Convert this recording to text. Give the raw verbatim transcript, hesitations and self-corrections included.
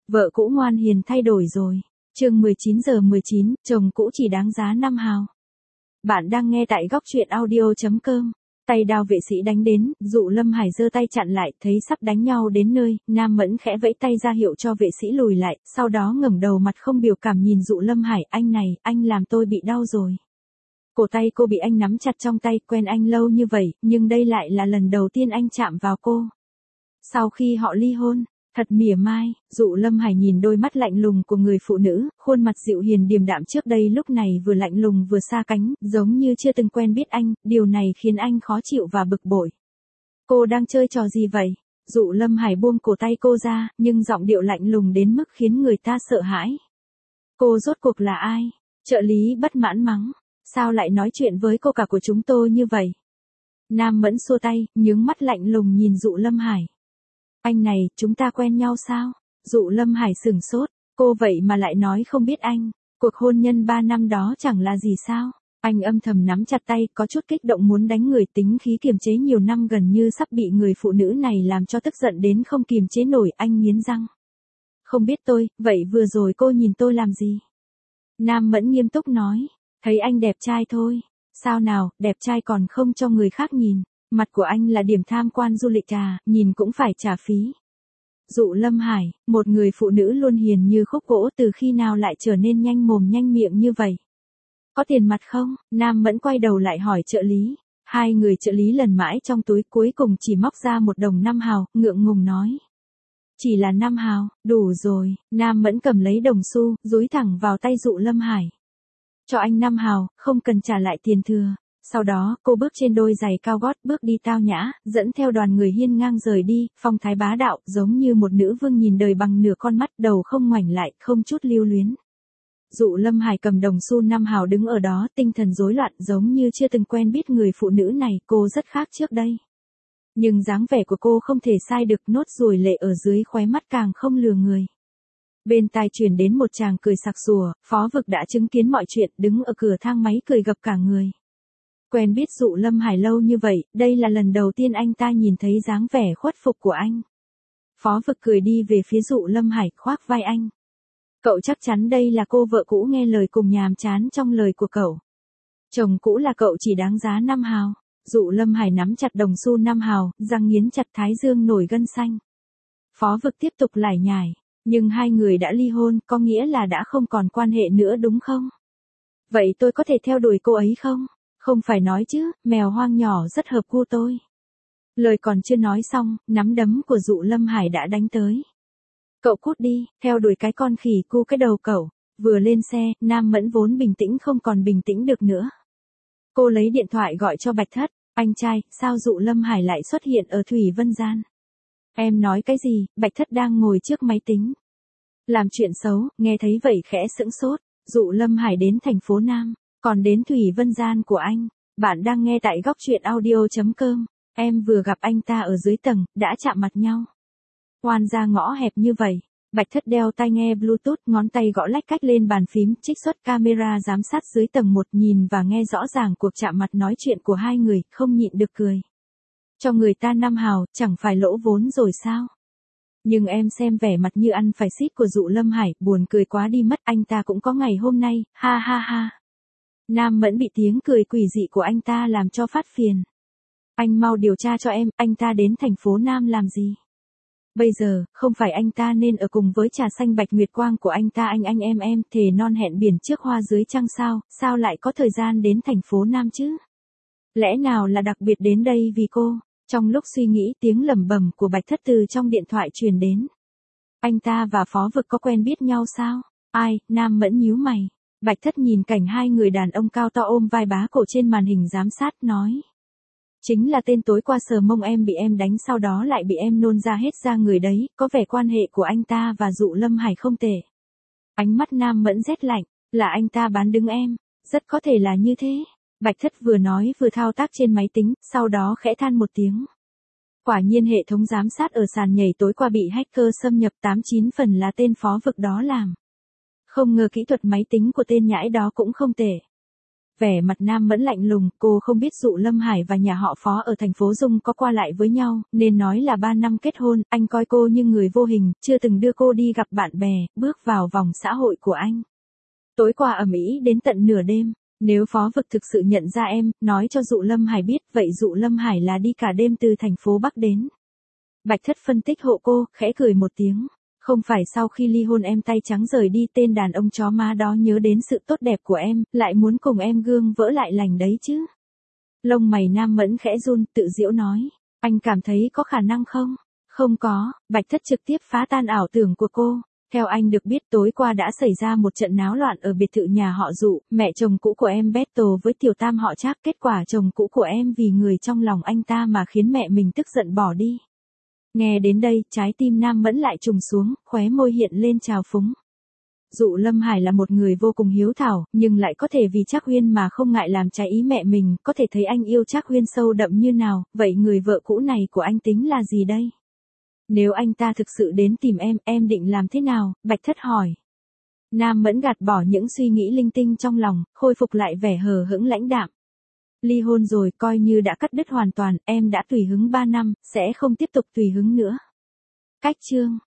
Vợ cũ ngoan hiền thay đổi rồi. Chương mười chín giờ mười chín, chồng cũ chỉ đáng giá năm hào. Bạn đang nghe tại góc truyện audio chấm com. Tay đao vệ sĩ đánh đến, Dụ Lâm Hải giơ tay chặn lại, thấy sắp đánh nhau đến nơi, Nam Mẫn khẽ vẫy tay ra hiệu cho vệ sĩ lùi lại, sau đó ngẩng đầu mặt không biểu cảm nhìn Dụ Lâm Hải, anh này, anh làm tôi bị đau rồi. Cổ tay cô bị anh nắm chặt trong tay, quen anh lâu như vậy, nhưng đây lại là lần đầu tiên anh chạm vào cô. Sau khi họ ly hôn, thật mỉa mai, Dụ Lâm Hải nhìn đôi mắt lạnh lùng của người phụ nữ, khuôn mặt dịu hiền điềm đạm trước đây lúc này vừa lạnh lùng vừa xa cánh, giống như chưa từng quen biết anh, điều này khiến anh khó chịu và bực bội. Cô đang chơi trò gì vậy? Dụ Lâm Hải buông cổ tay cô ra, nhưng giọng điệu lạnh lùng đến mức khiến người ta sợ hãi. Cô rốt cuộc là ai? Trợ lý bất mãn mắng, sao lại nói chuyện với cô cả của chúng tôi như vậy? Nam Mẫn xua tay, nhướng mắt lạnh lùng nhìn Dụ Lâm Hải. Anh này, chúng ta quen nhau sao? Dụ Lâm Hải sửng sốt, cô vậy mà lại nói không biết anh, cuộc hôn nhân ba năm đó chẳng là gì sao? Anh âm thầm nắm chặt tay, có chút kích động muốn đánh người, tính khí kiềm chế nhiều năm gần như sắp bị người phụ nữ này làm cho tức giận đến không kiềm chế nổi, anh nghiến răng. Không biết tôi, vậy vừa rồi cô nhìn tôi làm gì? Nam Mẫn nghiêm túc nói, thấy anh đẹp trai thôi. Sao nào, đẹp trai còn không cho người khác nhìn. Mặt của anh là điểm tham quan du lịch à, nhìn cũng phải trả phí. Dụ Lâm Hải, một người phụ nữ luôn hiền như khúc gỗ từ khi nào lại trở nên nhanh mồm nhanh miệng như vậy? Có tiền mặt không? Nam Mẫn quay đầu lại hỏi trợ lý. Hai người trợ lý lần mãi trong túi cuối cùng chỉ móc ra một đồng năm hào, ngượng ngùng nói. Chỉ là năm hào, đủ rồi. Nam Mẫn cầm lấy đồng xu, dúi thẳng vào tay Dụ Lâm Hải. Cho anh năm hào, không cần trả lại tiền thừa. Sau đó, cô bước trên đôi giày cao gót, bước đi tao nhã, dẫn theo đoàn người hiên ngang rời đi, phong thái bá đạo, giống như một nữ vương nhìn đời bằng nửa con mắt, đầu không ngoảnh lại, không chút lưu luyến. Dụ Lâm Hải cầm đồng xu năm hào đứng ở đó, tinh thần rối loạn, giống như chưa từng quen biết người phụ nữ này, cô rất khác trước đây. Nhưng dáng vẻ của cô không thể sai được, nốt ruồi lệ ở dưới khóe mắt càng không lừa người. Bên tai truyền đến một chàng cười sặc sủa, Phó Vực đã chứng kiến mọi chuyện, đứng ở cửa thang máy cười gập cả người. Quen biết Dụ Lâm Hải lâu như vậy, đây là lần đầu tiên anh ta nhìn thấy dáng vẻ khuất phục của anh. Phó Vực cười đi về phía Dụ Lâm Hải, khoác vai anh. Cậu chắc chắn đây là cô vợ cũ nghe lời cùng nhàm chán trong lời của cậu. Chồng cũ là cậu chỉ đáng giá năm hào. Dụ Lâm Hải nắm chặt đồng xu năm hào, răng nghiến chặt thái dương nổi gân xanh. Phó Vực tiếp tục lải nhải, nhưng hai người đã ly hôn, có nghĩa là đã không còn quan hệ nữa đúng không? Vậy tôi có thể theo đuổi cô ấy không? Không phải nói chứ, mèo hoang nhỏ rất hợp gu tôi. Lời còn chưa nói xong, nắm đấm của Dụ Lâm Hải đã đánh tới. Cậu cút đi, theo đuổi cái con khỉ cu cái đầu cậu. Vừa lên xe, Nam Mẫn vốn bình tĩnh không còn bình tĩnh được nữa. Cô lấy điện thoại gọi cho Bạch Thất. Anh trai, sao Dụ Lâm Hải lại xuất hiện ở Thủy Vân Gian? Em nói cái gì? Bạch Thất đang ngồi trước máy tính. Làm chuyện xấu, nghe thấy vậy khẽ sững sốt. Dụ Lâm Hải đến thành phố Nam. Còn đến Thủy Vân Gian của anh, bạn đang nghe tại góc truyện audio chấm com, em vừa gặp anh ta ở dưới tầng, đã chạm mặt nhau. Oan ra ngõ hẹp như vậy, Bạch Thất đeo tai nghe Bluetooth, ngón tay gõ lách cách lên bàn phím, trích xuất camera giám sát dưới tầng một, nhìn và nghe rõ ràng cuộc chạm mặt nói chuyện của hai người, không nhịn được cười. Cho người ta năm hào, chẳng phải lỗ vốn rồi sao? Nhưng em xem vẻ mặt như ăn phải xít của Dụ Lâm Hải, buồn cười quá đi mất, anh ta cũng có ngày hôm nay, ha ha ha. Nam Mẫn bị tiếng cười quỷ dị của anh ta làm cho phát phiền. Anh mau điều tra cho em, anh ta đến thành phố Nam làm gì? Bây giờ, không phải anh ta nên ở cùng với trà xanh bạch nguyệt quang của anh ta anh anh em em, thề non hẹn biển trước hoa dưới trăng sao, sao lại có thời gian đến thành phố Nam chứ? Lẽ nào là đặc biệt đến đây vì cô? Trong lúc suy nghĩ, tiếng lẩm bẩm của Bạch Thất từ trong điện thoại truyền đến. Anh ta và Phó Vực có quen biết nhau sao? Ai? Nam Mẫn nhíu mày. Bạch Thất nhìn cảnh hai người đàn ông cao to ôm vai bá cổ trên màn hình giám sát, nói. Chính là tên tối qua sờ mông em bị em đánh sau đó lại bị em nôn ra hết da người đấy, có vẻ quan hệ của anh ta và Dụ Lâm Hải không tệ. Ánh mắt Nam Mẫn rét lạnh, là anh ta bán đứng em, rất có thể là như thế. Bạch Thất vừa nói vừa thao tác trên máy tính, sau đó khẽ than một tiếng. Quả nhiên hệ thống giám sát ở sàn nhảy tối qua bị hacker xâm nhập, tám chín phần là tên Phó Vực đó làm. Không ngờ kỹ thuật máy tính của tên nhãi đó cũng không tệ. Vẻ mặt Nam Mẫn lạnh lùng, cô không biết Dụ Lâm Hải và nhà họ Phó ở thành phố Dung có qua lại với nhau, nên nói là ba năm kết hôn, anh coi cô như người vô hình, chưa từng đưa cô đi gặp bạn bè, bước vào vòng xã hội của anh. Tối qua ầm ĩ đến tận nửa đêm, nếu Phó Vực thực sự nhận ra em, nói cho Dụ Lâm Hải biết, vậy Dụ Lâm Hải là đi cả đêm từ thành phố Bắc đến. Bạch Thất phân tích hộ cô, khẽ cười một tiếng. Không phải sau khi ly hôn em tay trắng rời đi, tên đàn ông chó má đó nhớ đến sự tốt đẹp của em, lại muốn cùng em gương vỡ lại lành đấy chứ. Lông mày Nam Mẫn khẽ run, tự giễu nói. Anh cảm thấy có khả năng không? Không có, Bạch Thất trực tiếp phá tan ảo tưởng của cô. Theo anh được biết tối qua đã xảy ra một trận náo loạn ở biệt thự nhà họ Dụ, mẹ chồng cũ của em battle với tiểu tam họ Trác, kết quả chồng cũ của em vì người trong lòng anh ta mà khiến mẹ mình tức giận bỏ đi. Nghe đến đây, trái tim Nam Mẫn lại trùng xuống, khóe môi hiện lên trào phúng. Dụ Lâm Hải là một người vô cùng hiếu thảo, nhưng lại có thể vì Trác Huyên mà không ngại làm trái ý mẹ mình, có thể thấy anh yêu Trác Huyên sâu đậm như nào, vậy người vợ cũ này của anh tính là gì đây? Nếu anh ta thực sự đến tìm em, em định làm thế nào? Bạch Thất hỏi. Nam Mẫn gạt bỏ những suy nghĩ linh tinh trong lòng, khôi phục lại vẻ hờ hững lãnh đạm. Ly hôn rồi, coi như đã cắt đứt hoàn toàn, em đã tùy hứng ba năm, sẽ không tiếp tục tùy hứng nữa. Cách chương